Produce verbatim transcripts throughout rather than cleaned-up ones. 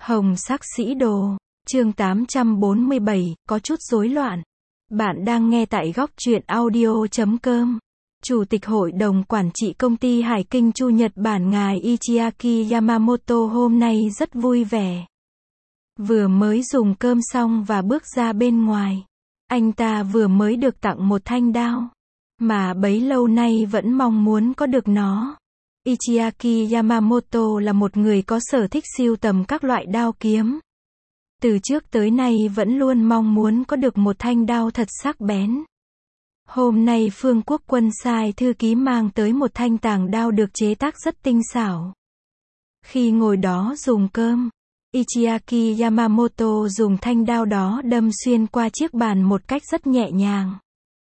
Hồng sắc sĩ đồ, chương tám trăm bốn mươi bảy, có chút rối loạn. Bạn đang nghe tại góc truyện audio chấm com. Chủ tịch Hội đồng Quản trị Công ty Hải Kinh Chu Nhật Bản ngài Ichiaki Yamamoto hôm nay rất vui vẻ. Vừa mới dùng cơm xong và bước ra bên ngoài. Anh ta vừa mới được tặng một thanh đao. Mà bấy lâu nay vẫn mong muốn có được nó. Ichiaki Yamamoto là một người có sở thích sưu tầm các loại đao kiếm. Từ trước tới nay vẫn luôn mong muốn có được một thanh đao thật sắc bén. Hôm nay Phương Quốc Quân sai thư ký mang tới một thanh tàng đao được chế tác rất tinh xảo. Khi ngồi đó dùng cơm, Ichiaki Yamamoto dùng thanh đao đó đâm xuyên qua chiếc bàn một cách rất nhẹ nhàng.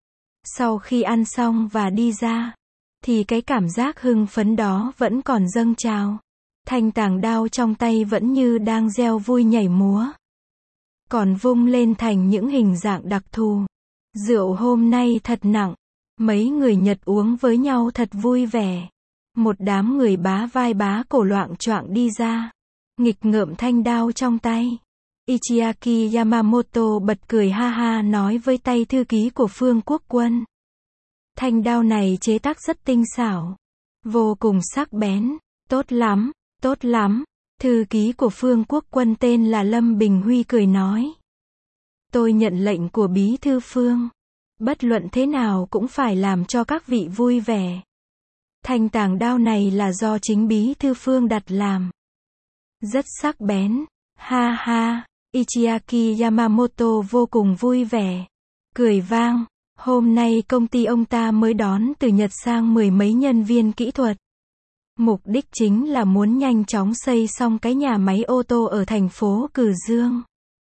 Sau khi ăn xong và đi ra, thì cái cảm giác hưng phấn đó vẫn còn dâng trào. Thanh tàng đao trong tay vẫn như đang reo vui nhảy múa. Còn vung lên thành những hình dạng đặc thù. Rượu hôm nay thật nặng. Mấy người Nhật uống với nhau thật vui vẻ. Một đám người bá vai bá cổ loạng choạng đi ra. Nghịch ngợm thanh đao trong tay. Ichiaki Yamamoto bật cười ha ha nói với tay thư ký của Phương Quốc Quân. Thanh đao này chế tác rất tinh xảo. Vô cùng sắc bén. Tốt lắm, tốt lắm. Thư ký của Phương Quốc Quân tên là Lâm Bình Huy cười nói. Tôi nhận lệnh của Bí thư Phương. Bất luận thế nào cũng phải làm cho các vị vui vẻ. Thanh tàng đao này là do chính Bí thư Phương đặt làm. Rất sắc bén. Ha ha. Ichiaki Yamamoto vô cùng vui vẻ. Cười vang. Hôm nay công ty ông ta mới đón từ Nhật sang mười mấy nhân viên kỹ thuật. Mục đích chính là muốn nhanh chóng xây xong cái nhà máy ô tô ở thành phố Cử Dương.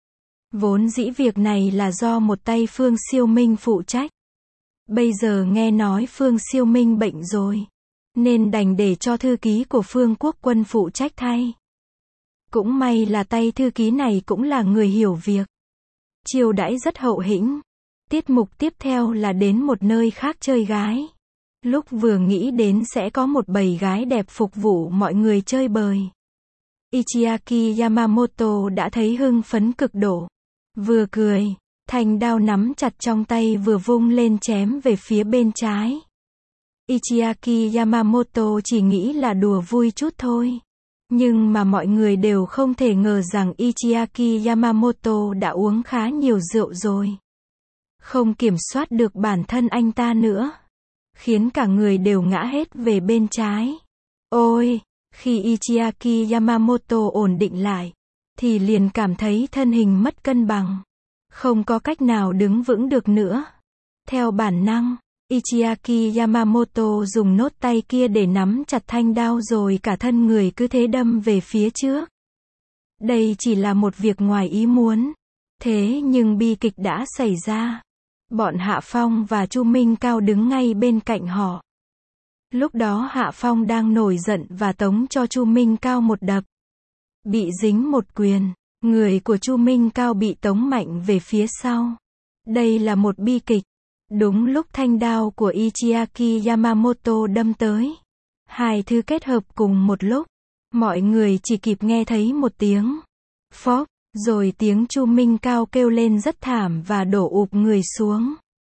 Vốn dĩ việc này là do một tay Phương Siêu Minh phụ trách. Bây giờ nghe nói Phương Siêu Minh bệnh rồi. Nên đành để cho thư ký của Phương Quốc Quân phụ trách thay. Cũng may là tay thư ký này cũng là người hiểu việc. Chiêu đãi rất hậu hĩnh. Tiết mục tiếp theo là đến một nơi khác chơi gái. Lúc vừa nghĩ đến sẽ có một bầy gái đẹp phục vụ mọi người chơi bời. Ichiaki Yamamoto đã thấy hưng phấn cực độ. Vừa cười, thanh đao nắm chặt trong tay vừa vung lên chém về phía bên trái. Ichiaki Yamamoto chỉ nghĩ là đùa vui chút thôi. Nhưng mà mọi người đều không thể ngờ rằng Ichiaki Yamamoto đã uống khá nhiều rượu rồi. Không kiểm soát được bản thân anh ta nữa. Khiến cả người đều ngã hết về bên trái. Ôi, khi Ichiaki Yamamoto ổn định lại, thì liền cảm thấy thân hình mất cân bằng. Không có cách nào đứng vững được nữa. Theo bản năng, Ichiaki Yamamoto dùng nốt tay kia để nắm chặt thanh đao rồi cả thân người cứ thế đâm về phía trước. Đây chỉ là một việc ngoài ý muốn. Thế nhưng bi kịch đã xảy ra. Bọn Hạ Phong và Chu Minh Cao đứng ngay bên cạnh họ. Lúc đó Hạ Phong đang nổi giận và tống cho Chu Minh Cao một đập. Bị dính một quyền, người của Chu Minh Cao bị tống mạnh về phía sau. Đây là một bi kịch. Đúng lúc thanh đao của Ichiaki Yamamoto đâm tới. Hai thứ kết hợp cùng một lúc. Mọi người chỉ kịp nghe thấy một tiếng phốc. Rồi tiếng Chu Minh Cao kêu lên rất thảm và đổ ụp người xuống.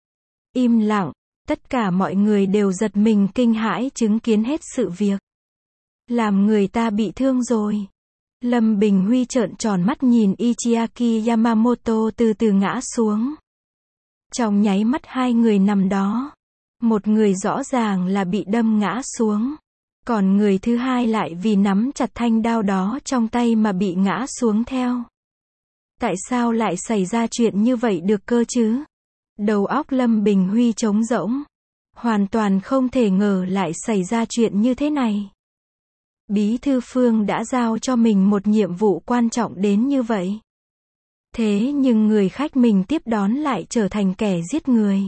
Im lặng, tất cả mọi người đều giật mình kinh hãi chứng kiến hết sự việc. Làm người ta bị thương rồi. Lâm Bình Huy trợn tròn mắt nhìn Ichiaki Yamamoto từ từ ngã xuống. Trong nháy mắt hai người nằm đó. Một người rõ ràng là bị đâm ngã xuống. Còn người thứ hai lại vì nắm chặt thanh đao đó trong tay mà bị ngã xuống theo. Tại sao lại xảy ra chuyện như vậy được cơ chứ? Đầu óc Lâm Bình Huy trống rỗng. Hoàn toàn không thể ngờ lại xảy ra chuyện như thế này. Bí thư Phương đã giao cho mình một nhiệm vụ quan trọng đến như vậy. Thế nhưng người khách mình tiếp đón lại trở thành kẻ giết người.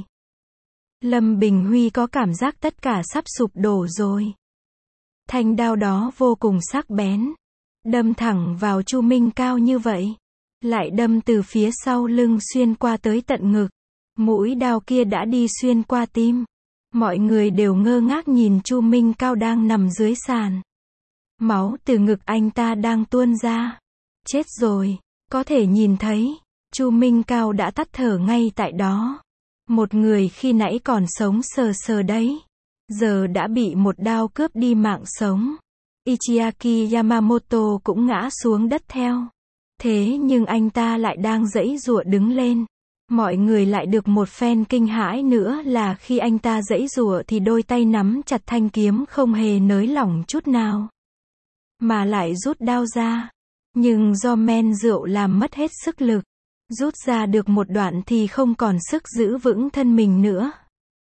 Lâm Bình Huy có cảm giác tất cả sắp sụp đổ rồi. Thanh đao đó vô cùng sắc bén. Đâm thẳng vào Chu Minh Cao như vậy. Lại đâm từ phía sau lưng xuyên qua tới tận ngực. Mũi đao kia đã đi xuyên qua tim. Mọi người đều ngơ ngác nhìn Chu Minh Cao đang nằm dưới sàn. Máu từ ngực anh ta đang tuôn ra. Chết rồi, có thể nhìn thấy, Chu Minh Cao đã tắt thở ngay tại đó. Một người khi nãy còn sống sờ sờ đấy, giờ đã bị một đao cướp đi mạng sống. Ichiaki Yamamoto cũng ngã xuống đất theo. Thế nhưng anh ta lại đang giãy giụa đứng lên. Mọi người lại được một phen kinh hãi nữa là khi anh ta giãy giụa thì đôi tay nắm chặt thanh kiếm không hề nới lỏng chút nào, mà lại rút đao ra. Nhưng do men rượu làm mất hết sức lực, rút ra được một đoạn thì không còn sức giữ vững thân mình nữa,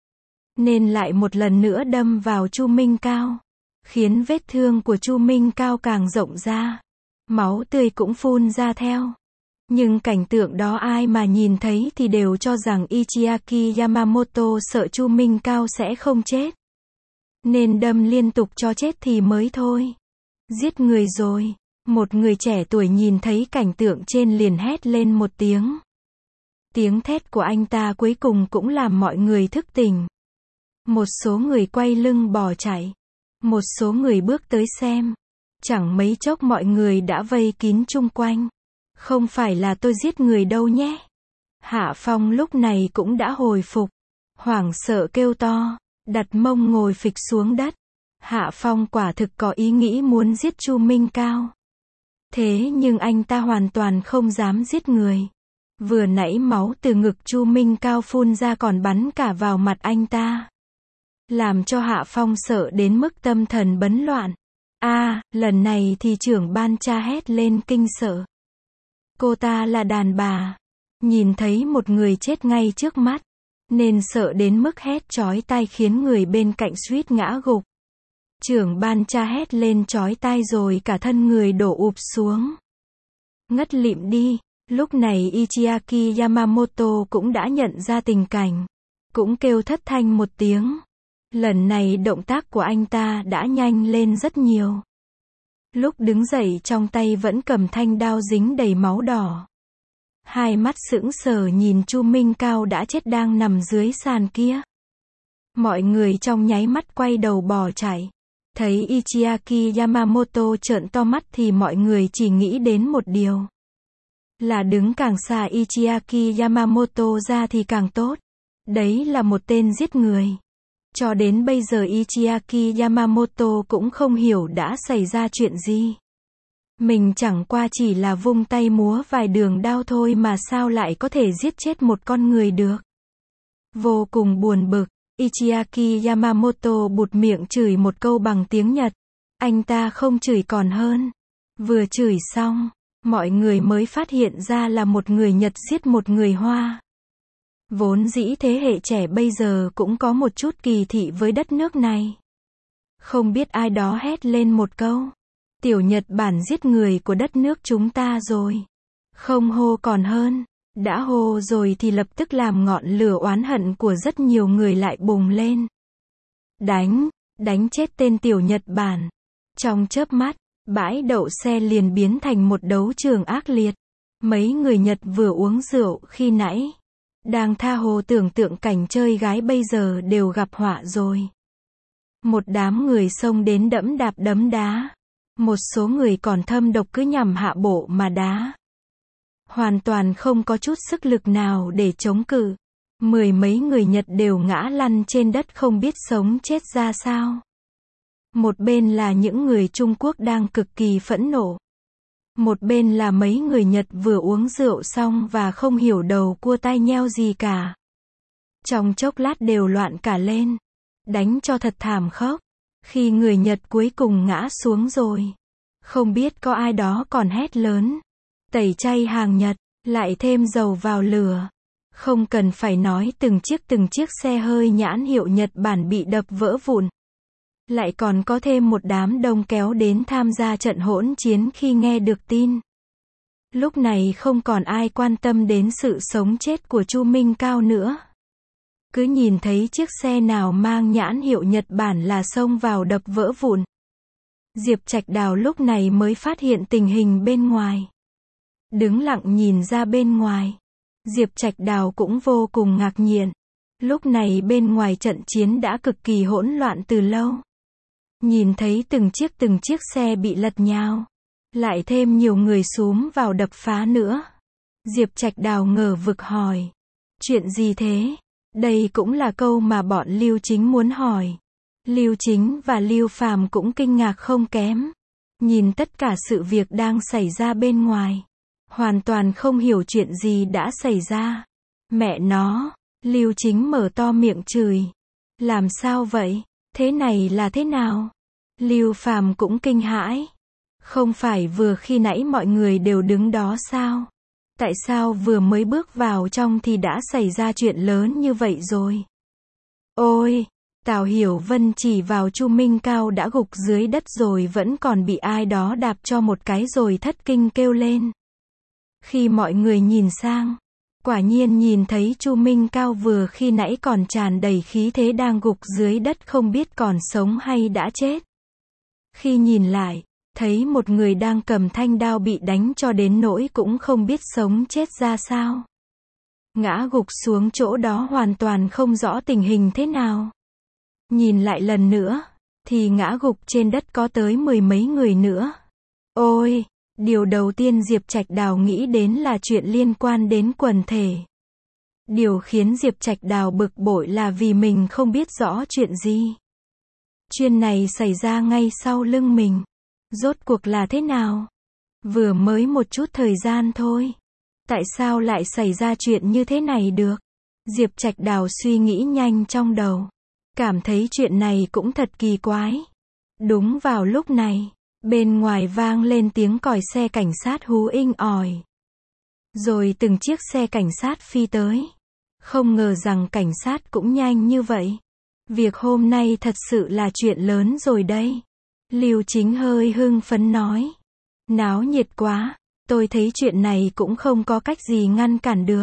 nên lại một lần nữa đâm vào Chu Minh Cao, khiến vết thương của Chu Minh Cao càng rộng ra. Máu tươi cũng phun ra theo. Nhưng cảnh tượng đó ai mà nhìn thấy thì đều cho rằng Ichiaki Yamamoto sợ Chu Minh Cao sẽ không chết, nên đâm liên tục cho chết thì mới thôi. Giết người rồi. Một người trẻ tuổi nhìn thấy cảnh tượng trên liền hét lên một tiếng. Tiếng thét của anh ta cuối cùng cũng làm mọi người thức tỉnh. Một số người quay lưng bỏ chạy. Một số người bước tới xem. Chẳng mấy chốc mọi người đã vây kín chung quanh. Không phải là tôi giết người đâu nhé. Hạ Phong lúc này cũng đã hồi phục. Hoảng sợ kêu to, đặt mông ngồi phịch xuống đất. Hạ Phong quả thực có ý nghĩ muốn giết Chu Minh Cao. Thế nhưng anh ta hoàn toàn không dám giết người. Vừa nãy máu từ ngực Chu Minh Cao phun ra còn bắn cả vào mặt anh ta, làm cho Hạ Phong sợ đến mức tâm thần bấn loạn. A, à, lần này thì trưởng ban cha hét lên kinh sợ. Cô ta là đàn bà, nhìn thấy một người chết ngay trước mắt, nên sợ đến mức hét chói tai khiến người bên cạnh suýt ngã gục. Trưởng ban cha hét lên chói tai rồi cả thân người đổ ụp xuống. Ngất lịm đi. Lúc này Ichiaki Yamamoto cũng đã nhận ra tình cảnh, cũng kêu thất thanh một tiếng. Lần này động tác của anh ta đã nhanh lên rất nhiều. Lúc đứng dậy trong tay vẫn cầm thanh đao dính đầy máu đỏ. Hai mắt sững sờ nhìn Chu Minh Cao đã chết đang nằm dưới sàn kia. Mọi người trong nháy mắt quay đầu bỏ chạy. Thấy Ichiaki Yamamoto trợn to mắt thì mọi người chỉ nghĩ đến một điều. Là đứng càng xa Ichiaki Yamamoto ra thì càng tốt. Đấy là một tên giết người. Cho đến bây giờ Ichiaki Yamamoto cũng không hiểu đã xảy ra chuyện gì. Mình chẳng qua chỉ là vung tay múa vài đường đao thôi mà sao lại có thể giết chết một con người được. Vô cùng buồn bực, Ichiaki Yamamoto bụt miệng chửi một câu bằng tiếng Nhật. Anh ta không chửi còn hơn. Vừa chửi xong, mọi người mới phát hiện ra là một người Nhật giết một người Hoa. Vốn dĩ thế hệ trẻ bây giờ cũng có một chút kỳ thị với đất nước này. Không biết ai đó hét lên một câu. Tiểu Nhật Bản giết người của đất nước chúng ta rồi. Không hô còn hơn. Đã hô rồi thì lập tức làm ngọn lửa oán hận của rất nhiều người lại bùng lên. Đánh, đánh chết tên Tiểu Nhật Bản. Trong chớp mắt, bãi đậu xe liền biến thành một đấu trường ác liệt. Mấy người Nhật vừa uống rượu khi nãy, đang tha hồ tưởng tượng cảnh chơi gái bây giờ đều gặp họa rồi. Một đám người xông đến đẫm đạp đấm đá. Một số người còn thâm độc cứ nhằm hạ bộ mà đá. Hoàn toàn không có chút sức lực nào để chống cự. Mười mấy người Nhật đều ngã lăn trên đất không biết sống chết ra sao. Một bên là những người Trung Quốc đang cực kỳ phẫn nộ. Một bên là mấy người Nhật vừa uống rượu xong và không hiểu đầu cua tai nheo gì cả. Trong chốc lát đều loạn cả lên. Đánh cho thật thảm khốc. Khi người Nhật cuối cùng ngã xuống rồi, không biết có ai đó còn hét lớn. Tẩy chay hàng Nhật, lại thêm dầu vào lửa. Không cần phải nói từng chiếc từng chiếc xe hơi nhãn hiệu Nhật Bản bị đập vỡ vụn. Lại còn có thêm một đám đông kéo đến tham gia trận hỗn chiến khi nghe được tin. Lúc này không còn ai quan tâm đến sự sống chết của Chu Minh Cao nữa. Cứ nhìn thấy chiếc xe nào mang nhãn hiệu Nhật Bản là xông vào đập vỡ vụn. Diệp Trạch Đào lúc này mới phát hiện tình hình bên ngoài. Đứng lặng nhìn ra bên ngoài. Diệp Trạch Đào cũng vô cùng ngạc nhiên. Lúc này bên ngoài trận chiến đã cực kỳ hỗn loạn từ lâu. Nhìn thấy từng chiếc từng chiếc xe bị lật nhào. Lại thêm nhiều người xúm vào đập phá nữa. Diệp Trạch Đào ngờ vực hỏi. Chuyện gì thế? Đây cũng là câu mà bọn Lưu Chính muốn hỏi. Lưu Chính và Lưu Phàm cũng kinh ngạc không kém. Nhìn tất cả sự việc đang xảy ra bên ngoài. Hoàn toàn không hiểu chuyện gì đã xảy ra. Mẹ nó, Lưu Chính mở to miệng chửi. Làm sao vậy? Thế này là thế nào? Lưu Phàm cũng kinh hãi. Không phải vừa khi nãy mọi người đều đứng đó sao? Tại sao vừa mới bước vào trong thì đã xảy ra chuyện lớn như vậy rồi? Ôi, Tào Hiểu Vân chỉ vào Chu Minh Cao đã gục dưới đất rồi vẫn còn bị ai đó đạp cho một cái rồi thất kinh kêu lên. Khi mọi người nhìn sang, quả nhiên nhìn thấy Chu Minh Cao vừa khi nãy còn tràn đầy khí thế đang gục dưới đất không biết còn sống hay đã chết. Khi nhìn lại, thấy một người đang cầm thanh đao bị đánh cho đến nỗi cũng không biết sống chết ra sao. Ngã gục xuống chỗ đó hoàn toàn không rõ tình hình thế nào. Nhìn lại lần nữa, thì ngã gục trên đất có tới mười mấy người nữa. Ôi, điều đầu tiên Diệp Trạch Đào nghĩ đến là chuyện liên quan đến quần thể. Điều khiến Diệp Trạch Đào bực bội là vì mình không biết rõ chuyện gì. Chuyện này xảy ra ngay sau lưng mình. Rốt cuộc là thế nào? Vừa mới một chút thời gian thôi. Tại sao lại xảy ra chuyện như thế này được? Diệp Trạch Đào suy nghĩ nhanh trong đầu. Cảm thấy chuyện này cũng thật kỳ quái. Đúng vào lúc này, bên ngoài vang lên tiếng còi xe cảnh sát hú inh ỏi. Rồi từng chiếc xe cảnh sát phi tới. Không ngờ rằng cảnh sát cũng nhanh như vậy. Việc hôm nay thật sự là chuyện lớn rồi đây. Lưu Chính hơi hưng phấn nói. Náo nhiệt quá, tôi thấy chuyện này cũng không có cách gì ngăn cản được.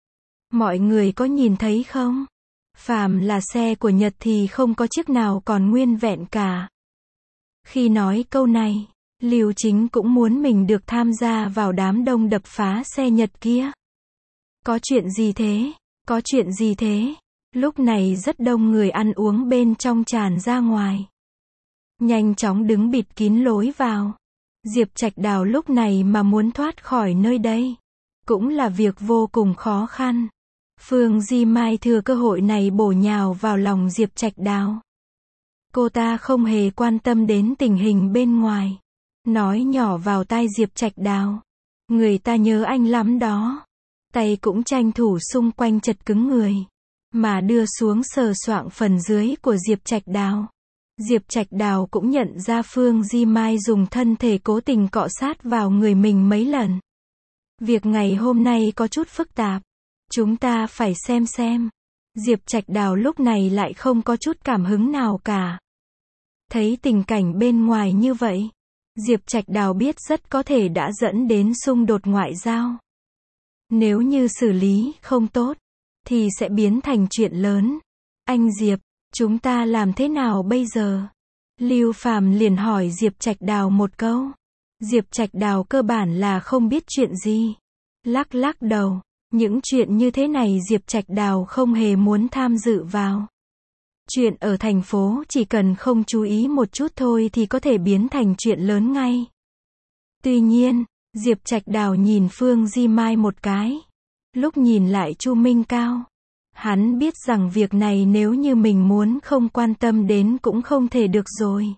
Mọi người có nhìn thấy không? Phàm là xe của Nhật thì không có chiếc nào còn nguyên vẹn cả. Khi nói câu này, Lưu Chính cũng muốn mình được tham gia vào đám đông đập phá xe Nhật kia. Có chuyện gì thế? Có chuyện gì thế? Lúc này rất đông người ăn uống bên trong tràn ra ngoài. Nhanh chóng đứng bịt kín lối vào. Diệp Trạch Đào lúc này mà muốn thoát khỏi nơi đây, cũng là việc vô cùng khó khăn. Phương Di Mai thừa cơ hội này bổ nhào vào lòng Diệp Trạch Đào. Cô ta không hề quan tâm đến tình hình bên ngoài. Nói nhỏ vào tai Diệp Trạch Đào. Người ta nhớ anh lắm đó. Tay cũng tranh thủ xung quanh chật cứng người. Mà đưa xuống sờ soạng phần dưới của Diệp Trạch Đào. Diệp Trạch Đào cũng nhận ra Phương Di Mai dùng thân thể cố tình cọ sát vào người mình mấy lần. Việc ngày hôm nay có chút phức tạp. Chúng ta phải xem xem. Diệp Trạch Đào lúc này lại không có chút cảm hứng nào cả. Thấy tình cảnh bên ngoài như vậy, Diệp Trạch Đào biết rất có thể đã dẫn đến xung đột ngoại giao. Nếu như xử lý không tốt, thì sẽ biến thành chuyện lớn. Anh Diệp, chúng ta làm thế nào bây giờ? Lưu Phàm liền hỏi Diệp Trạch Đào một câu. Diệp Trạch Đào cơ bản là không biết chuyện gì. Lắc lắc đầu, những chuyện như thế này Diệp Trạch Đào không hề muốn tham dự vào. Chuyện ở thành phố chỉ cần không chú ý một chút thôi thì có thể biến thành chuyện lớn ngay. Tuy nhiên, Diệp Trạch Đào nhìn Phương Di Mai một cái. Lúc nhìn lại Chu Minh Cao, hắn biết rằng việc này nếu như mình muốn không quan tâm đến cũng không thể được rồi.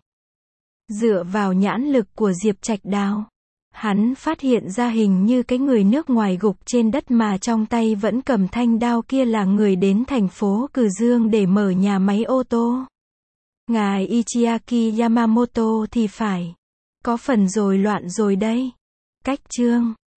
Dựa vào nhãn lực của Diệp Trạch Đào, hắn phát hiện ra hình như cái người nước ngoài gục trên đất mà trong tay vẫn cầm thanh đao kia là người đến thành phố Cử Dương để mở nhà máy ô tô. Ngài Ichiaki Yamamoto thì phải. Có phần rồi loạn rồi đây. Cách chương